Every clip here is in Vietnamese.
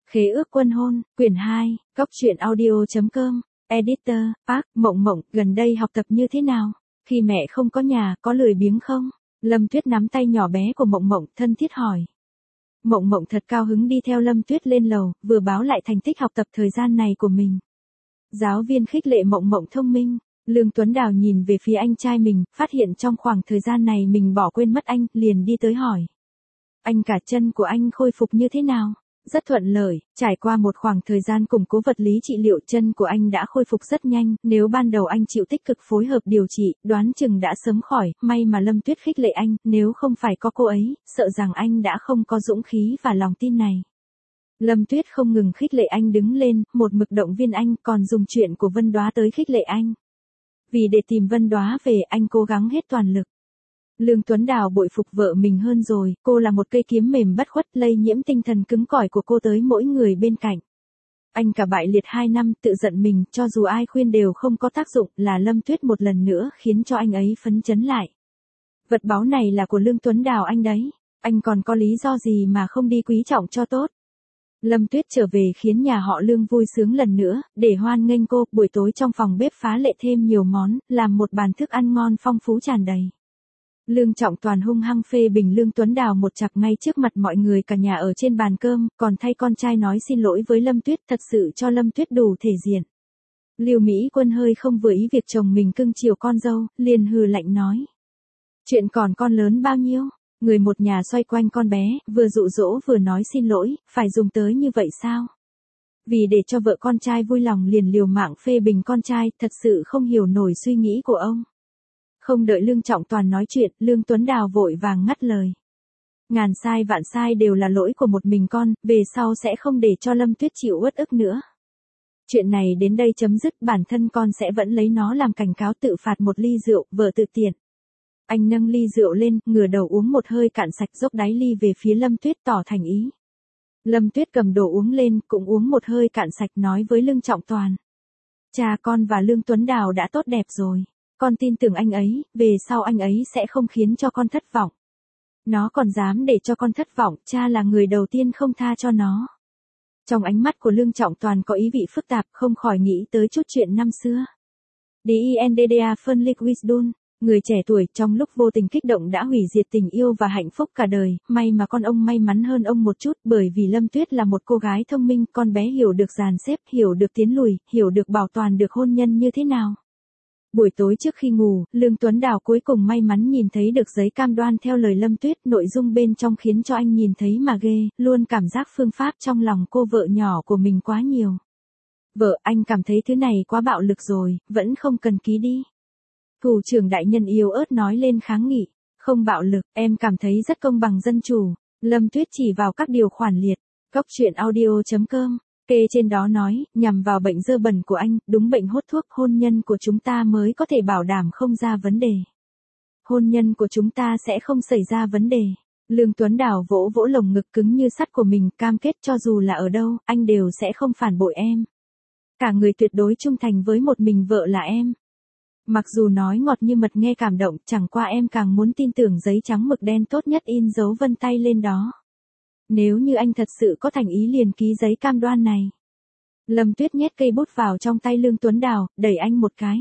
Khế ước quân hôn, quyển 2, Góc truyện audio.com, Editor, Park, Mộng Mộng, gần đây học tập như thế nào? Khi mẹ không có nhà, có lười biếng không? Lâm Tuyết nắm tay nhỏ bé của Mộng Mộng, thân thiết hỏi. Mộng Mộng thật cao hứng đi theo Lâm Tuyết lên lầu, vừa báo lại thành tích học tập thời gian này của mình. Giáo viên khích lệ Mộng Mộng thông minh. Lương Tuấn Đào nhìn về phía anh trai mình, phát hiện trong khoảng thời gian này mình bỏ quên mất anh, liền đi tới hỏi. Anh cả chân của anh khôi phục như thế nào? Rất thuận lợi, trải qua một khoảng thời gian củng cố vật lý trị liệu chân của anh đã khôi phục rất nhanh, nếu ban đầu anh chịu tích cực phối hợp điều trị, đoán chừng đã sớm khỏi, may mà Lâm Tuyết khích lệ anh, nếu không phải có cô ấy, sợ rằng anh đã không có dũng khí và lòng tin này. Lâm Tuyết không ngừng khích lệ anh đứng lên, một mực động viên anh, còn dùng chuyện của Vân Đóa tới khích lệ anh. Vì để tìm Vân Đóa về, anh cố gắng hết toàn lực. Lương Tuấn Đào bội phục vợ mình hơn rồi, cô là một cây kiếm mềm bất khuất lây nhiễm tinh thần cứng cỏi của cô tới mỗi người bên cạnh. Anh cả bại liệt 2 năm tự giận mình, cho dù ai khuyên đều không có tác dụng, là Lâm Tuyết một lần nữa khiến cho anh ấy phấn chấn lại. Vật báu này là của Lương Tuấn Đào anh đấy, anh còn có lý do gì mà không đi quý trọng cho tốt. Lâm Tuyết trở về khiến nhà họ Lương vui sướng lần nữa, để hoan nghênh cô, buổi tối trong phòng bếp phá lệ thêm nhiều món, làm một bàn thức ăn ngon phong phú tràn đầy. Lương Trọng Toàn hung hăng phê bình Lương Tuấn Đào một chặp ngay trước mặt mọi người cả nhà ở trên bàn cơm, còn thay con trai nói xin lỗi với Lâm Tuyết, thật sự cho Lâm Tuyết đủ thể diện. Lưu Mỹ Quân hơi không vừa ý việc chồng mình cưng chiều con dâu, liền hừ lạnh nói. Chuyện còn con lớn bao nhiêu? Người một nhà xoay quanh con bé, vừa dụ dỗ vừa nói xin lỗi, phải dùng tới như vậy sao? Vì để cho vợ con trai vui lòng liền liều mạng phê bình con trai, thật sự không hiểu nổi suy nghĩ của ông. Không đợi Lương Trọng Toàn nói chuyện, Lương Tuấn Đào vội vàng ngắt lời. Ngàn sai vạn sai đều là lỗi của một mình con, về sau sẽ không để cho Lâm Tuyết chịu uất ức nữa. Chuyện này đến đây chấm dứt, bản thân con sẽ vẫn lấy nó làm cảnh cáo, tự phạt một ly rượu, vợ tự tiện. Anh nâng ly rượu lên, ngửa đầu uống một hơi cạn sạch, dốc đáy ly về phía Lâm Tuyết tỏ thành ý. Lâm Tuyết cầm đồ uống lên, cũng uống một hơi cạn sạch, nói với Lương Trọng Toàn. Cha con và Lương Tuấn Đào đã tốt đẹp rồi. Con tin tưởng anh ấy, về sau anh ấy sẽ không khiến cho con thất vọng. Nó còn dám để cho con thất vọng, cha là người đầu tiên không tha cho nó. Trong ánh mắt của Lương Trọng Toàn có ý vị phức tạp, không khỏi nghĩ tới chút chuyện năm xưa. DINDDA phân lik Wisdom, người trẻ tuổi trong lúc vô tình kích động đã hủy diệt tình yêu và hạnh phúc cả đời, may mà con ông may mắn hơn ông một chút, bởi vì Lâm Tuyết là một cô gái thông minh, con bé hiểu được dàn xếp, hiểu được tiến lùi, hiểu được bảo toàn được hôn nhân như thế nào. Buổi tối trước khi ngủ, Lương Tuấn Đào cuối cùng may mắn nhìn thấy được giấy cam đoan theo lời Lâm Tuyết, nội dung bên trong khiến cho anh nhìn thấy mà ghê, luôn cảm giác phương pháp trong lòng cô vợ nhỏ của mình quá nhiều. Vợ, anh cảm thấy thứ này quá bạo lực rồi, vẫn không cần ký đi. Thủ trưởng đại nhân yếu ớt nói lên kháng nghị, không bạo lực, em cảm thấy rất công bằng dân chủ. Lâm Tuyết chỉ vào các điều khoản liệt, Góc truyện audio.com. Kê trên đó nói, nhằm vào bệnh dơ bẩn của anh, đúng bệnh hốt thuốc, hôn nhân của chúng ta mới có thể bảo đảm không ra vấn đề. Hôn nhân của chúng ta sẽ không xảy ra vấn đề. Lương Tuấn Đào vỗ vỗ lồng ngực cứng như sắt của mình, cam kết cho dù là ở đâu, anh đều sẽ không phản bội em. Cả người tuyệt đối trung thành với một mình vợ là em. Mặc dù nói ngọt như mật nghe cảm động, chẳng qua em càng muốn tin tưởng giấy trắng mực đen tốt nhất in dấu vân tay lên đó. Nếu như anh thật sự có thành ý liền ký giấy cam đoan này. Lâm Tuyết nhét cây bút vào trong tay Lương Tuấn Đào, đẩy anh một cái.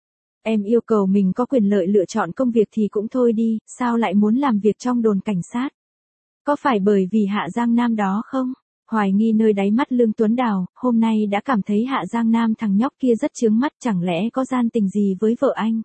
Em yêu cầu mình có quyền lợi lựa chọn công việc thì cũng thôi đi, sao lại muốn làm việc trong đồn cảnh sát? Có phải bởi vì Hạ Giang Nam đó không? Hoài nghi nơi đáy mắt Lương Tuấn Đào, hôm nay đã cảm thấy Hạ Giang Nam thằng nhóc kia rất chướng mắt, chẳng lẽ có gian tình gì với vợ anh?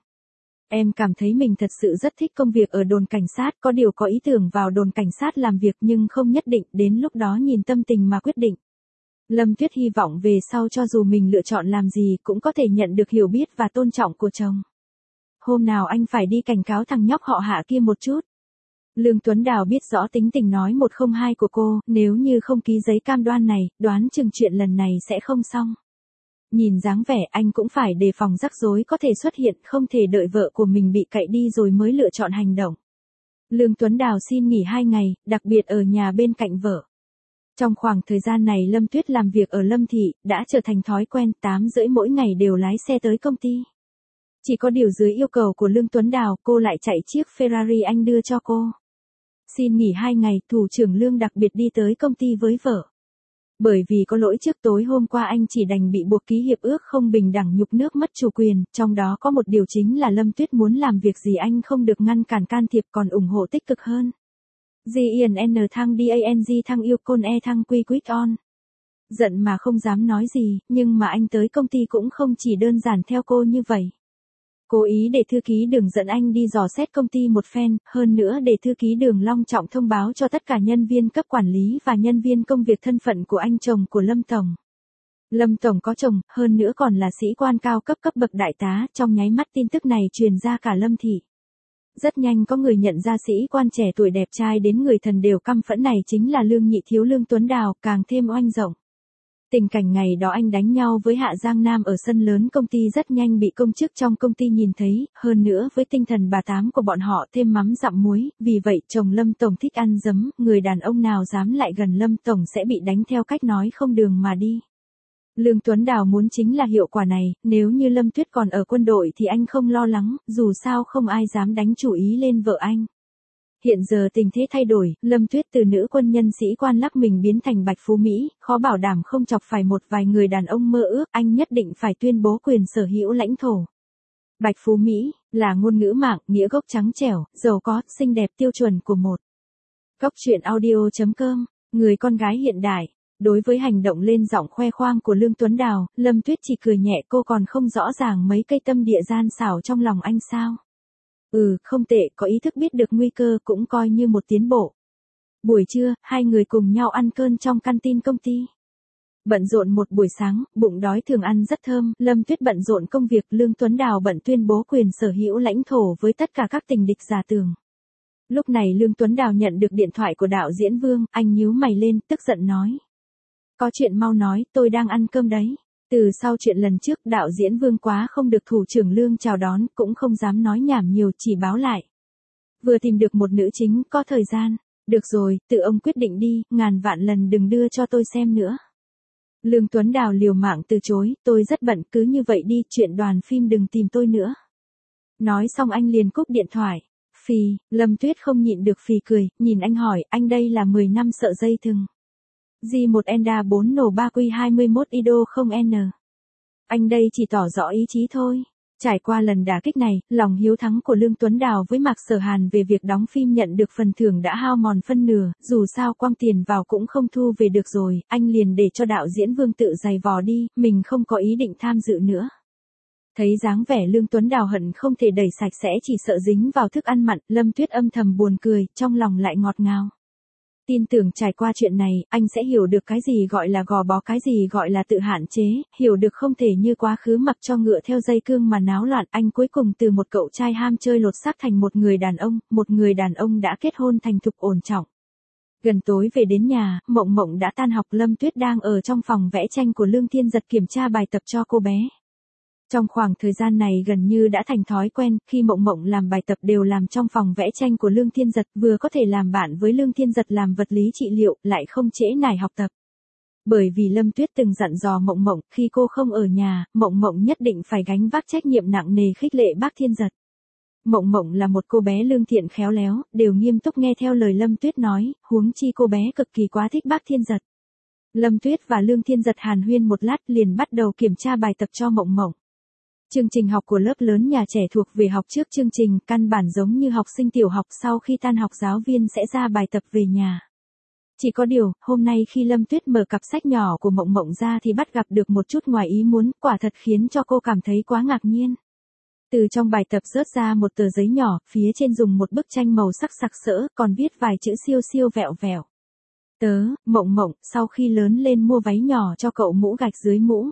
Em cảm thấy mình thật sự rất thích công việc ở đồn cảnh sát, có điều có ý tưởng vào đồn cảnh sát làm việc nhưng không nhất định, đến lúc đó nhìn tâm tình mà quyết định. Lâm Tuyết hy vọng về sau cho dù mình lựa chọn làm gì cũng có thể nhận được hiểu biết và tôn trọng của chồng. Hôm nào anh phải đi cảnh cáo thằng nhóc họ Hạ kia một chút. Lương Tuấn Đào biết rõ tính tình nói 102 của cô, nếu như không ký giấy cam đoan này, đoán chừng chuyện lần này sẽ không xong. Nhìn dáng vẻ anh cũng phải đề phòng rắc rối có thể xuất hiện, không thể đợi vợ của mình bị cậy đi rồi mới lựa chọn hành động. Lương Tuấn Đào xin nghỉ 2 ngày, đặc biệt ở nhà bên cạnh vợ. Trong khoảng thời gian này Lâm Tuyết làm việc ở Lâm Thị, đã trở thành thói quen, 8:30 mỗi ngày đều lái xe tới công ty. Chỉ có điều dưới yêu cầu của Lương Tuấn Đào, cô lại chạy chiếc Ferrari anh đưa cho cô. Xin nghỉ 2 ngày, thủ trưởng Lương đặc biệt đi tới công ty với vợ. Bởi vì có lỗi trước tối hôm qua anh chỉ đành bị buộc ký hiệp ước không bình đẳng nhục nước mất chủ quyền, trong đó có một điều chính là Lâm Tuyết muốn làm việc gì anh không được ngăn cản can thiệp còn ủng hộ tích cực hơn. GIN thăng DANG thăng yêu côn E thăng quy quýt on. Giận mà không dám nói gì, nhưng mà anh tới công ty cũng không chỉ đơn giản theo cô như vậy. Cố ý để thư ký Đường dẫn anh đi dò xét công ty một phen, hơn nữa để thư ký Đường long trọng thông báo cho tất cả nhân viên cấp quản lý và nhân viên công việc thân phận của anh chồng của Lâm Tổng. Lâm Tổng có chồng, hơn nữa còn là sĩ quan cao cấp cấp bậc đại tá, trong nháy mắt tin tức này truyền ra cả Lâm thị. Rất nhanh có người nhận ra sĩ quan trẻ tuổi đẹp trai đến người thần đều căm phẫn này chính là Lương Nhị Thiếu Lương Tuấn Đào, càng thêm oanh rộng. Tình cảnh ngày đó anh đánh nhau với Hạ Giang Nam ở sân lớn công ty rất nhanh bị công chức trong công ty nhìn thấy, hơn nữa với tinh thần bà tám của bọn họ thêm mắm dặm muối, vì vậy chồng Lâm Tổng thích ăn dấm, người đàn ông nào dám lại gần Lâm Tổng sẽ bị đánh theo cách nói không đường mà đi. Lương Tuấn Đào muốn chính là hiệu quả này, nếu như Lâm Tuyết còn ở quân đội thì anh không lo lắng, dù sao không ai dám đánh chủ ý lên vợ anh. Hiện giờ tình thế thay đổi, Lâm Tuyết từ nữ quân nhân sĩ quan lắc mình biến thành Bạch Phú Mỹ, khó bảo đảm không chọc phải một vài người đàn ông mơ ước, anh nhất định phải tuyên bố quyền sở hữu lãnh thổ. Bạch Phú Mỹ, là ngôn ngữ mạng, nghĩa gốc trắng trẻo, giàu có, xinh đẹp tiêu chuẩn của một. Góc truyện audio.com, người con gái hiện đại. Đối với hành động lên giọng khoe khoang của Lương Tuấn Đào, Lâm Tuyết chỉ cười nhẹ, cô còn không rõ ràng mấy cây tâm địa gian xảo trong lòng anh sao. Không tệ, có ý thức biết được nguy cơ cũng coi như một tiến bộ. Buổi trưa, hai người cùng nhau ăn cơm trong canteen công ty. Bận rộn một buổi sáng, bụng đói thường ăn rất thơm, Lâm Tuyết bận rộn công việc, Lương Tuấn Đào bận tuyên bố quyền sở hữu lãnh thổ với tất cả các tình địch giả tưởng. Lúc này Lương Tuấn Đào nhận được điện thoại của đạo diễn Vương, anh nhíu mày lên, tức giận nói. Có chuyện mau nói, tôi đang ăn cơm đấy. Từ sau chuyện lần trước đạo diễn Vương quá không được thủ trưởng Lương chào đón, cũng không dám nói nhảm nhiều, chỉ báo lại. Vừa tìm được một nữ chính, có thời gian. Được rồi, tự ông quyết định đi, ngàn vạn lần đừng đưa cho tôi xem nữa. Lương Tuấn Đào liều mạng từ chối, tôi rất bận, cứ như vậy đi, chuyện đoàn phim đừng tìm tôi nữa. Nói xong anh liền cúp điện thoại. Phì, Lâm Tuyết không nhịn được phì cười, nhìn anh hỏi, anh đây là 10 năm sợ dây thừng. G1 Enda 4 nổ 3Q21 Ido không N. Anh đây chỉ tỏ rõ ý chí thôi. Trải qua lần đả kích này, lòng hiếu thắng của Lương Tuấn Đào với Mạc Sở Hàn về việc đóng phim nhận được phần thưởng đã hao mòn phân nửa, dù sao quăng tiền vào cũng không thu về được rồi, anh liền để cho đạo diễn Vương tự giày vò đi, mình không có ý định tham dự nữa. Thấy dáng vẻ Lương Tuấn Đào hận không thể đẩy sạch sẽ chỉ sợ dính vào thức ăn mặn, Lâm Tuyết âm thầm buồn cười, trong lòng lại ngọt ngào. Tin tưởng trải qua chuyện này, anh sẽ hiểu được cái gì gọi là gò bó, cái gì gọi là tự hạn chế, hiểu được không thể như quá khứ mặc cho ngựa theo dây cương mà náo loạn. Anh cuối cùng từ một cậu trai ham chơi lột xác thành một người đàn ông đã kết hôn thành thục ổn trọng. Gần tối về đến nhà, Mộng Mộng đã tan học, Lâm Tuyết đang ở trong phòng vẽ tranh của Lương Thiên Giật kiểm tra bài tập cho cô bé. Trong khoảng thời gian này gần như đã thành thói quen, khi Mộng Mộng làm bài tập đều làm trong phòng vẽ tranh của Lương Thiên Giật, vừa có thể làm bạn với Lương Thiên Giật làm vật lý trị liệu, lại không trễ nải học tập. Bởi vì Lâm Tuyết từng dặn dò Mộng Mộng, khi cô không ở nhà, Mộng Mộng nhất định phải gánh vác trách nhiệm nặng nề khích lệ bác Thiên Giật. Mộng Mộng là một cô bé lương thiện khéo léo, đều nghiêm túc nghe theo lời Lâm Tuyết nói, huống chi cô bé cực kỳ quá thích bác Thiên Giật. Lâm Tuyết và Lương Thiên Giật hàn huyên một lát liền bắt đầu kiểm tra bài tập cho Mộng Mộng. Chương trình học của lớp lớn nhà trẻ thuộc về học trước chương trình, căn bản giống như học sinh tiểu học, sau khi tan học giáo viên sẽ ra bài tập về nhà. Chỉ có điều, hôm nay khi Lâm Tuyết mở cặp sách nhỏ của Mộng Mộng ra thì bắt gặp được một chút ngoài ý muốn, quả thật khiến cho cô cảm thấy quá ngạc nhiên. Từ trong bài tập rớt ra một tờ giấy nhỏ, phía trên dùng một bức tranh màu sắc sặc sỡ, còn viết vài chữ siêu siêu vẹo vẹo. Tớ, Mộng Mộng, sau khi lớn lên mua váy nhỏ cho cậu mũ gạch dưới mũ.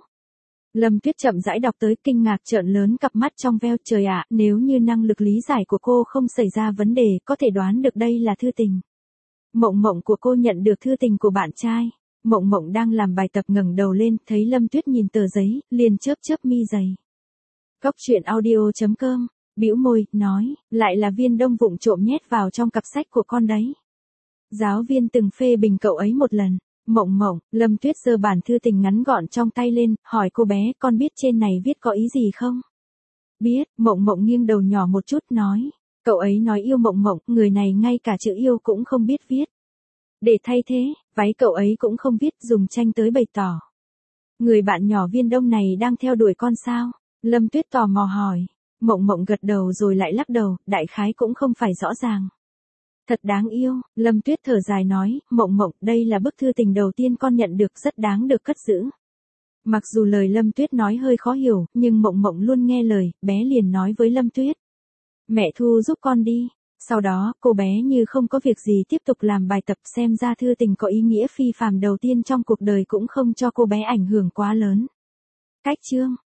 Lâm Tuyết chậm rãi đọc tới, kinh ngạc trợn lớn cặp mắt trong veo, trời ạ, nếu như năng lực lý giải của cô không xảy ra vấn đề, có thể đoán được đây là thư tình. Mộng Mộng của cô nhận được thư tình của bạn trai. Mộng Mộng đang làm bài tập ngẩng đầu lên, thấy Lâm Tuyết nhìn tờ giấy, liền chớp chớp mi dày. Góc truyện audio.com, bĩu môi, nói, lại là Viên Đông vụng trộm nhét vào trong cặp sách của con đấy. Giáo viên từng phê bình cậu ấy một lần. Mộng Mộng, Lâm Tuyết giơ bản thư tình ngắn gọn trong tay lên, hỏi cô bé, con biết trên này viết có ý gì không? Biết, Mộng Mộng nghiêng đầu nhỏ một chút nói. Cậu ấy nói yêu Mộng Mộng, người này ngay cả chữ yêu cũng không biết viết. Để thay thế, váy cậu ấy cũng không viết, dùng tranh tới bày tỏ. Người bạn nhỏ Viên Đông này đang theo đuổi con sao? Lâm Tuyết tò mò hỏi. Mộng Mộng gật đầu rồi lại lắc đầu, đại khái cũng không phải rõ ràng. Thật đáng yêu, Lâm Tuyết thở dài nói, Mộng Mộng, đây là bức thư tình đầu tiên con nhận được, rất đáng được cất giữ. Mặc dù lời Lâm Tuyết nói hơi khó hiểu, nhưng Mộng Mộng luôn nghe lời, bé liền nói với Lâm Tuyết. Mẹ thu giúp con đi. Sau đó, cô bé như không có việc gì tiếp tục làm bài tập, xem ra thư tình có ý nghĩa phi phàm đầu tiên trong cuộc đời cũng không cho cô bé ảnh hưởng quá lớn. Cách chương